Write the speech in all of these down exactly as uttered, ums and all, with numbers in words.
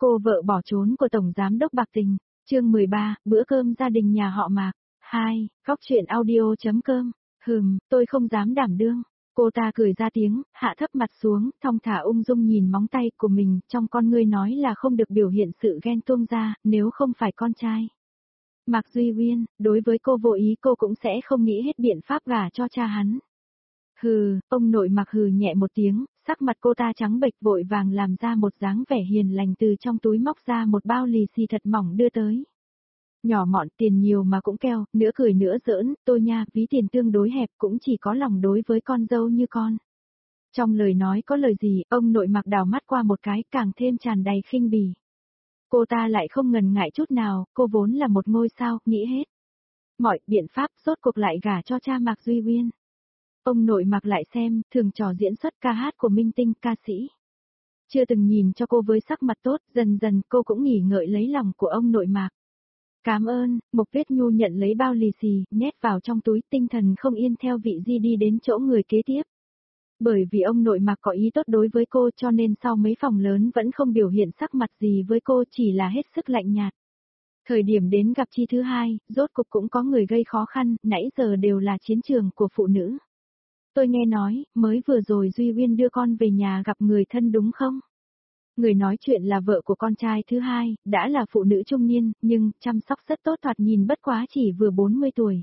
Cô vợ bỏ trốn của Tổng Giám đốc bạc tình, chương mười ba, bữa cơm gia đình nhà họ Mạc. hai, góc truyện audio chấm com. Hừm, tôi không dám đảm đương. Cô ta cười ra tiếng, hạ thấp mặt xuống, thong thả ung dung nhìn móng tay của mình, trong con ngươi nói là không được biểu hiện sự ghen tuông ra, nếu không phải con trai. Mạc Duy Uyên, đối với cô vô ý cô cũng sẽ không nghĩ hết biện pháp gả cho cha hắn. Hừ, ông nội Mạc hừ nhẹ một tiếng, sắc mặt cô ta trắng bệch vội vàng làm ra một dáng vẻ hiền lành từ trong túi móc ra một bao lì xì thật mỏng đưa tới. Nhỏ mọn tiền nhiều mà cũng keo, nửa cười nửa giỡn, tôi nha, ví tiền tương đối hẹp cũng chỉ có lòng đối với con dâu như con. Trong lời nói có lời gì, ông nội Mạc đào mắt qua một cái càng thêm tràn đầy khinh bỉ. Cô ta lại không ngần ngại chút nào, cô vốn là một ngôi sao, nghĩ hết mọi biện pháp rốt cuộc lại gả cho cha Mạc Duy Uyên. Ông nội Mạc lại xem, thường trò diễn xuất ca hát của minh tinh ca sĩ. Chưa từng nhìn cho cô với sắc mặt tốt, dần dần cô cũng nghỉ ngợi lấy lòng của ông nội Mạc. Cảm ơn, Mộc Tuyết Nhu nhận lấy bao lì xì, nhét vào trong túi, tinh thần không yên theo vị Di đi đến chỗ người kế tiếp. Bởi vì ông nội Mạc có ý tốt đối với cô cho nên sau mấy phòng lớn vẫn không biểu hiện sắc mặt gì với cô, chỉ là hết sức lạnh nhạt. Thời điểm đến gặp chi thứ hai, rốt cục cũng có người gây khó khăn, nãy giờ đều là chiến trường của phụ nữ. Tôi nghe nói, mới vừa rồi Duy Uyên đưa con về nhà gặp người thân đúng không? Người nói chuyện là vợ của con trai thứ hai, đã là phụ nữ trung niên, nhưng chăm sóc rất tốt, thoạt nhìn bất quá chỉ vừa bốn mươi tuổi.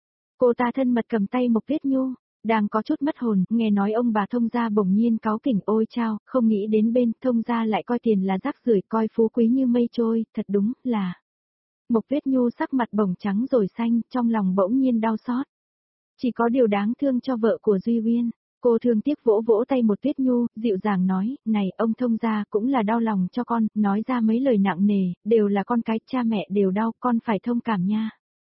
Cô ta thân mật cầm tay Mộc Tuyết Nhu, đang có chút mất hồn, nghe nói ông bà thông gia bỗng nhiên cáu kỉnh, ôi chao, không nghĩ đến bên thông gia lại coi tiền là rác rưởi, coi phú quý như mây trôi, thật đúng là. Mộc Tuyết Nhu sắc mặt bỗng trắng rồi xanh, trong lòng bỗng nhiên đau xót. Chỉ có điều đáng thương cho vợ của Duy Uyên. Cô thương tiếc vỗ vỗ tay một Tuyết Nhu, dịu dàng nói, này ông thông gia cũng là đau lòng cho con, nói ra mấy lời nặng nề, đều là con cái, cha mẹ đều đau, con phải thông cảm nha.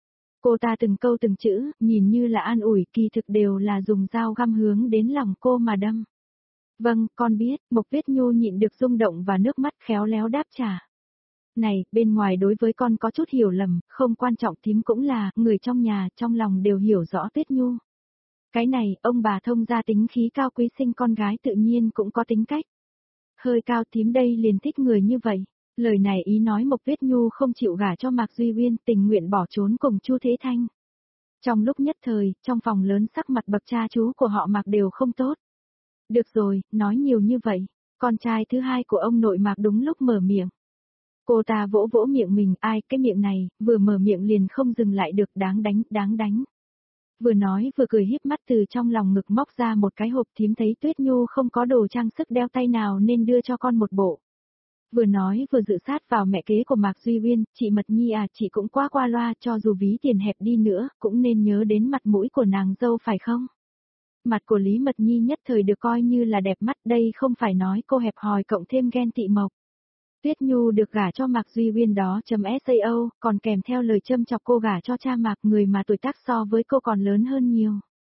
Cô ta từng câu từng chữ, nhìn như là an ủi, kỳ thực đều là dùng dao găm hướng đến lòng cô mà đâm. Vâng, con biết, Mộc Tuyết Nhu nhịn được rung động và nước mắt khéo léo đáp trả. Này, bên ngoài đối với con có chút hiểu lầm, không quan trọng, thím cũng là, người trong nhà, trong lòng đều hiểu rõ Tuyết Nhu. Cái này, ông bà thông gia tính khí cao quý, sinh con gái tự nhiên cũng có tính cách. Hơi cao, thím đây liền thích người như vậy. Lời này ý nói Mộc Tuyết Nhu không chịu gả cho Mạc Duy Uyên, tình nguyện bỏ trốn cùng Chu Thế Thanh. Trong lúc nhất thời, trong phòng lớn sắc mặt bậc cha chú của họ Mạc đều không tốt. Được rồi, nói nhiều như vậy, con trai thứ hai của ông nội Mạc đúng lúc mở miệng. Cô ta vỗ vỗ miệng mình, ai, cái miệng này, vừa mở miệng liền không dừng lại được, đáng đánh, đáng đánh. Vừa nói vừa cười híp mắt từ trong lòng ngực móc ra một cái hộp, thím thấy Tuyết Nhu không có đồ trang sức đeo tay nào nên đưa cho con một bộ. Vừa nói vừa dự sát vào mẹ kế của Mạc Duy Uyên, chị Mật Nhi à, chị cũng quá qua loa, cho dù ví tiền hẹp đi nữa, cũng nên nhớ đến mặt mũi của nàng dâu phải không? Mặt của Lý Mật Nhi nhất thời được coi như là đẹp mắt, đây không phải nói cô hẹp hòi cộng thêm ghen tị Mộc. Tuyết Nhu được gả cho Mạc Duy Uyên đó chấm sao, còn kèm theo lời châm chọc cô gả cho cha Mạc, người mà tuổi tác so với cô còn lớn hơn nhiều.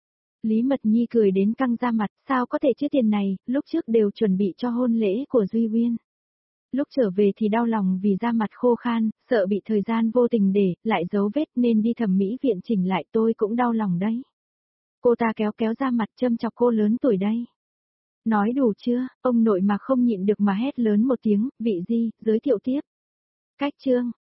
Lý Mật Nhi cười đến căng ra mặt, sao có thể chứ, tiền này, lúc trước đều chuẩn bị cho hôn lễ của Duy Uyên. Lúc trở về thì đau lòng vì da mặt khô khan, sợ bị thời gian vô tình để lại dấu vết nên đi thẩm mỹ viện chỉnh lại, tôi cũng đau lòng đấy. Cô ta kéo kéo da mặt châm chọc cô lớn tuổi đây. Nói đủ chưa, ông nội mà không nhịn được mà hét lớn một tiếng, vị Di, giới thiệu tiếp. Cách chương,